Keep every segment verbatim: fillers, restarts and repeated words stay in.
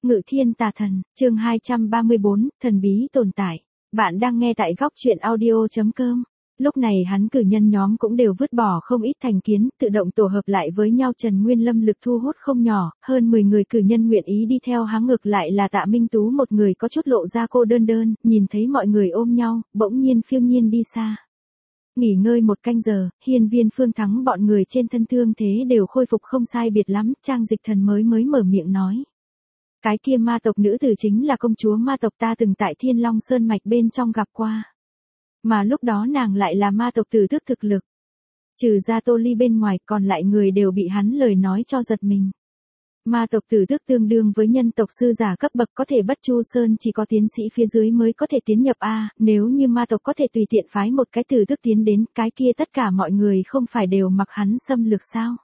Ngự thiên tà thần, chương hai trăm ba mươi bốn, thần bí tồn tại. Bạn đang nghe tại góc truyện audio.com. Lúc này hắn cử nhân nhóm cũng đều vứt bỏ không ít thành kiến, tự động tổ hợp lại với nhau. Trần Nguyên Lâm lực thu hút không nhỏ, hơn mười người cử nhân nguyện ý đi theo hắn, ngược lại là Tạ Minh Tú một người có chút lộ ra cô đơn đơn, nhìn thấy mọi người ôm nhau, bỗng nhiên phiêu nhiên đi xa. Nghỉ ngơi một canh giờ, Hiên Viên Phương Thắng bọn người trên thân thương thế đều khôi phục không sai biệt lắm, Trang Dịch Thần mới mới mở miệng nói. Cái kia ma tộc nữ tử chính là công chúa ma tộc ta từng tại Thiên Long Sơn Mạch bên trong gặp qua. Mà lúc đó nàng lại là ma tộc tử tước thực lực. Trừ ra Tô Ly bên ngoài, còn lại người đều bị hắn lời nói cho giật mình. Ma tộc tử tước tương đương với nhân tộc sư giả cấp bậc, có thể Bất Chu Sơn chỉ có tiến sĩ phía dưới mới có thể tiến nhập A, nếu như ma tộc có thể tùy tiện phái một cái tử tước tiến đến, cái kia tất cả mọi người không phải đều mặc hắn xâm lược sao?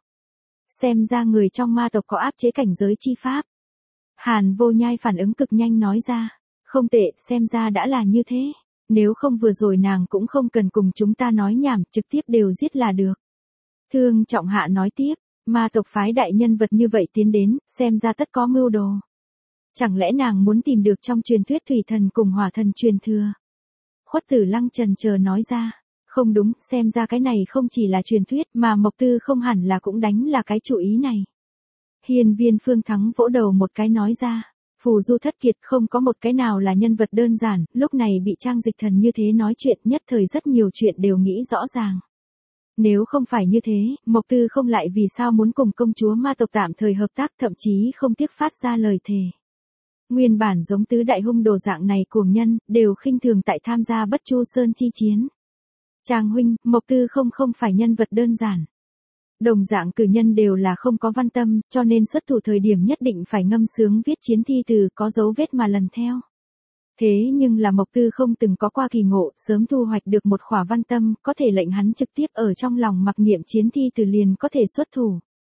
Xem ra người trong ma tộc có áp chế cảnh giới chi pháp. Hàn Vô Nhai phản ứng cực nhanh nói ra, không tệ, xem ra đã là như thế. Nếu không vừa rồi nàng cũng không cần cùng chúng ta nói nhảm, trực tiếp đều giết là được. Thương Trọng Hạ nói tiếp, ma tộc phái đại nhân vật như vậy tiến đến, xem ra tất có mưu đồ. Chẳng lẽ nàng muốn tìm được trong truyền thuyết thủy thần cùng hỏa thần truyền thừa? Khuất Tử Lăng chần chờ nói ra, không đúng, xem ra cái này không chỉ là truyền thuyết mà Mộc Tư không hẳn là cũng đánh là cái chủ ý này. Hiên Viên Phương Thắng vỗ đầu một cái nói ra, phù du thất kiệt không có một cái nào là nhân vật đơn giản, lúc này bị Trang Dịch Thần như thế nói chuyện, nhất thời rất nhiều chuyện đều nghĩ rõ ràng. Nếu không phải như thế, Mộc Tư không lại vì sao muốn cùng công chúa ma tộc tạm thời hợp tác, thậm chí không tiếc phát ra lời thề. Nguyên bản giống tứ đại hung đồ dạng này cuồng nhân, đều khinh thường tại tham gia Bất Chu Sơn chi chiến. Trang huynh, Mộc Tư không không phải nhân vật đơn giản. Đồng dạng cử nhân đều là không có văn tâm, cho nên xuất thủ thời điểm nhất định phải ngâm sướng viết chiến thi từ, có dấu vết mà lần theo. Thế nhưng là Mộc Tư không từng có qua kỳ ngộ, sớm thu hoạch được một khỏa văn tâm, có thể lệnh hắn trực tiếp ở trong lòng mặc niệm chiến thi từ liền có thể xuất thủ.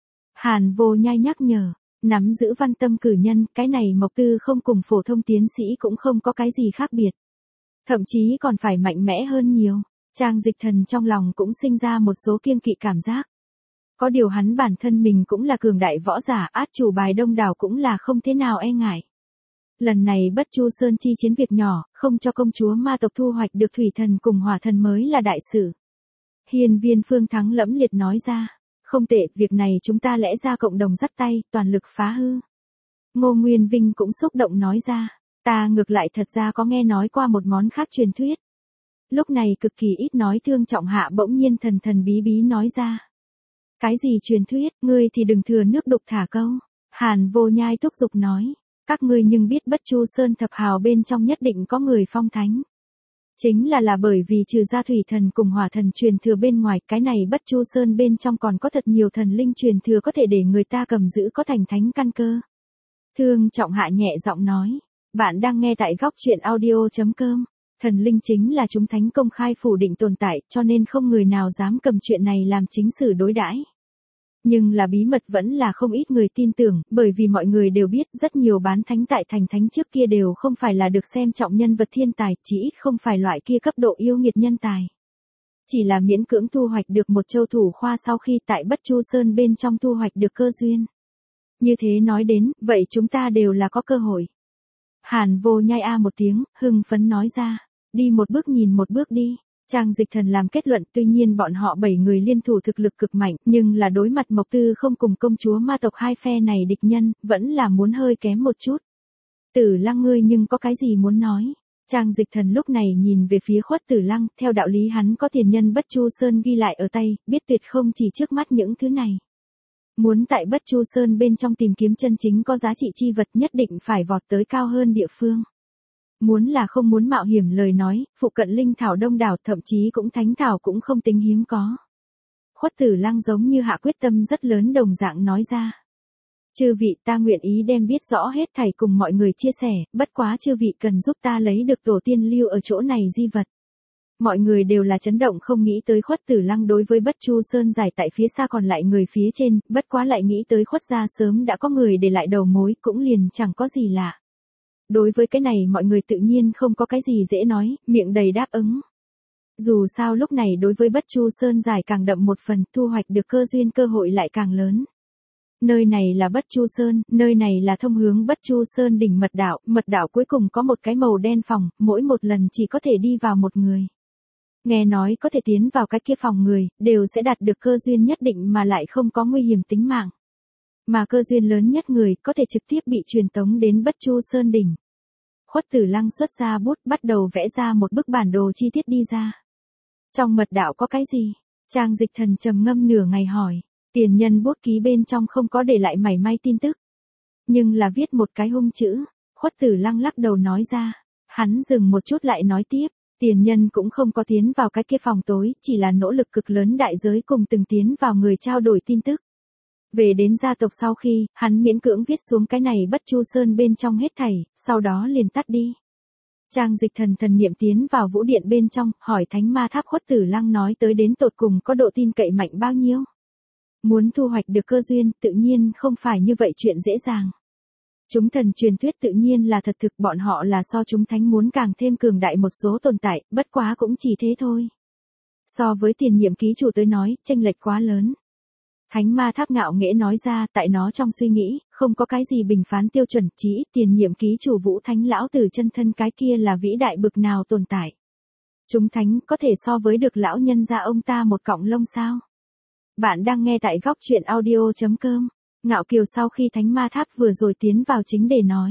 Hàn Vô Nhai nhắc nhở, nắm giữ văn tâm cử nhân, cái này Mộc Tư không cùng phổ thông tiến sĩ cũng không có cái gì khác biệt. Thậm chí còn phải mạnh mẽ hơn nhiều. Trang Dịch Thần trong lòng cũng sinh ra một số kiêng kỵ cảm giác. Có điều hắn bản thân mình cũng là cường đại võ giả, át chủ bài đông đảo cũng là không thế nào e ngại. Lần này Bất Chu Sơn chi chiến việc nhỏ, không cho công chúa ma tộc thu hoạch được thủy thần cùng hỏa thần mới là đại sự. Hiên Viên Phương Thắng lẫm liệt nói ra, không tệ, việc này chúng ta lẽ ra cộng đồng dắt tay, toàn lực phá hư. Ngô Nguyên Vinh cũng xúc động nói ra, ta ngược lại thật ra có nghe nói qua một món khác truyền thuyết. Lúc này cực kỳ ít nói Thương Trọng Hạ bỗng nhiên thần thần bí bí nói ra. Cái gì truyền thuyết, ngươi thì đừng thừa nước đục thả câu. Hàn Vô Nhai thúc giục nói, các ngươi nhưng biết Bất Chu Sơn thập hào bên trong nhất định có người phong thánh. Chính là là bởi vì trừ ra thủy thần cùng hỏa thần truyền thừa bên ngoài, cái này Bất Chu Sơn bên trong còn có thật nhiều thần linh truyền thừa có thể để người ta cầm giữ có thành thánh căn cơ. Thương Trọng Hạ nhẹ giọng nói, bạn đang nghe tại góc truyện audio.com. Thần linh chính là chúng thánh công khai phủ định tồn tại, cho nên không người nào dám cầm chuyện này làm chính sử đối đãi. Nhưng là bí mật vẫn là không ít người tin tưởng, bởi vì mọi người đều biết rất nhiều bán thánh tại thành thánh trước kia đều không phải là được xem trọng nhân vật thiên tài, chỉ ít không phải loại kia cấp độ yêu nghiệt nhân tài. Chỉ là miễn cưỡng thu hoạch được một châu thủ khoa sau khi tại Bất Chu Sơn bên trong thu hoạch được cơ duyên. Như thế nói đến, vậy chúng ta đều là có cơ hội. Hàn Vô Nhai a một tiếng, hưng phấn nói ra, đi một bước nhìn một bước đi. Trang Dịch Thần làm kết luận, tuy nhiên bọn họ bảy người liên thủ thực lực cực mạnh, nhưng là đối mặt Mộc Tư không cùng công chúa ma tộc hai phe này địch nhân, vẫn là muốn hơi kém một chút. Tử Lăng ngươi nhưng có cái gì muốn nói? Trang Dịch Thần lúc này nhìn về phía Khuất Tử Lăng, theo đạo lý hắn có tiền nhân Bất Chu Sơn ghi lại ở tay, biết tuyệt không chỉ trước mắt những thứ này. Muốn tại Bất Chu Sơn bên trong tìm kiếm chân chính có giá trị chi vật nhất định phải vọt tới cao hơn địa phương. Muốn là không muốn mạo hiểm lời nói, phụ cận linh thảo đông đảo, thậm chí cũng thánh thảo cũng không tính hiếm có. Khuất Tử Lăng giống như hạ quyết tâm rất lớn đồng dạng nói ra. Chư vị, ta nguyện ý đem biết rõ hết thảy cùng mọi người chia sẻ, bất quá chư vị cần giúp ta lấy được tổ tiên lưu ở chỗ này di vật. Mọi người đều là chấn động, không nghĩ tới Khuất Tử Lăng đối với Bất Chu Sơn giải tại phía xa còn lại người phía trên, bất quá lại nghĩ tới Khuất gia sớm đã có người để lại đầu mối, cũng liền chẳng có gì lạ. Đối với cái này mọi người tự nhiên không có cái gì dễ nói, miệng đầy đáp ứng. Dù sao lúc này đối với Bất Chu Sơn giải càng đậm một phần, thu hoạch được cơ duyên cơ hội lại càng lớn. Nơi này là Bất Chu Sơn, nơi này là thông hướng Bất Chu Sơn đỉnh mật đạo, mật đạo cuối cùng có một cái màu đen phòng, mỗi một lần chỉ có thể đi vào một người. Nghe nói có thể tiến vào cái kia phòng người, đều sẽ đạt được cơ duyên nhất định mà lại không có nguy hiểm tính mạng. Mà cơ duyên lớn nhất người có thể trực tiếp bị truyền tống đến Bất Chu Sơn đỉnh. Khuất Tử Lăng xuất ra bút bắt đầu vẽ ra một bức bản đồ chi tiết đi ra. Trong mật đạo có cái gì? Trang Dịch Thần trầm ngâm nửa ngày hỏi. Tiền nhân bút ký bên trong không có để lại mảy may tin tức. Nhưng là viết một cái hung chữ. Khuất Tử Lăng lắc đầu nói ra. Hắn dừng một chút lại nói tiếp. Tiền nhân cũng không có tiến vào cái kia phòng tối, chỉ là nỗ lực cực lớn đại giới cùng từng tiến vào người trao đổi tin tức. Về đến gia tộc sau khi, hắn miễn cưỡng viết xuống cái này Bất Chu Sơn bên trong hết thảy, sau đó liền tắt đi. Trang Dịch Thần thần niệm tiến vào vũ điện bên trong, hỏi Thánh Ma Tháp Khuất Tử Lăng nói tới đến tột cùng có độ tin cậy mạnh bao nhiêu. Muốn thu hoạch được cơ duyên, tự nhiên không phải như vậy chuyện dễ dàng. Chúng thần truyền thuyết tự nhiên là thật thực, bọn họ là so chúng thánh muốn càng thêm cường đại một số tồn tại, bất quá cũng chỉ thế thôi. So với tiền nhiệm ký chủ tới nói, chênh lệch quá lớn. Thánh Ma Tháp ngạo nghễ nói ra, tại nó trong suy nghĩ, không có cái gì bình phán tiêu chuẩn, chỉ ít tiền nhiệm ký chủ Vũ Thánh lão tử chân thân cái kia là vĩ đại bực nào tồn tại. Chúng thánh có thể so với được lão nhân gia ông ta một cọng lông sao? Bạn đang nghe tại góc truyện audio chấm com. Ngạo Kiều sau khi Thánh Ma Tháp vừa rồi tiến vào chính để nói.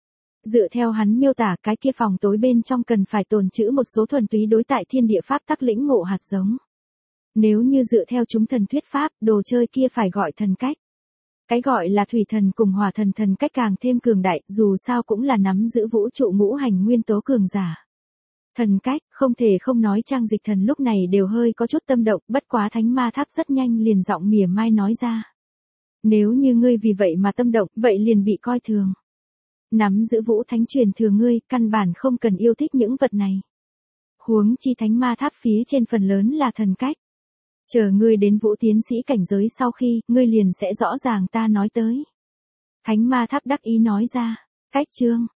Dựa theo hắn miêu tả, cái kia phòng tối bên trong cần phải tồn trữ một số thuần túy đối tại thiên địa pháp tắc lĩnh ngộ hạt giống. Nếu như dựa theo chúng thần thuyết pháp, đồ chơi kia phải gọi thần cách. Cái gọi là thủy thần cùng hỏa thần thần cách càng thêm cường đại, dù sao cũng là nắm giữ vũ trụ ngũ hành nguyên tố cường giả. Thần cách, không thể không nói. Trang Dịch Thần lúc này đều hơi có chút tâm động, bất quá Thánh Ma Tháp rất nhanh liền giọng mỉa mai nói ra. Nếu như ngươi vì vậy mà tâm động, vậy liền bị coi thường. Nắm giữ Vũ Thánh truyền thừa ngươi, căn bản không cần yêu thích những vật này. Huống chi Thánh Ma Tháp phía trên phần lớn là thần cách. Chờ ngươi đến Vũ tiến sĩ cảnh giới sau khi, ngươi liền sẽ rõ ràng ta nói tới. Thánh Ma Tháp đắc ý nói ra. Cách chương,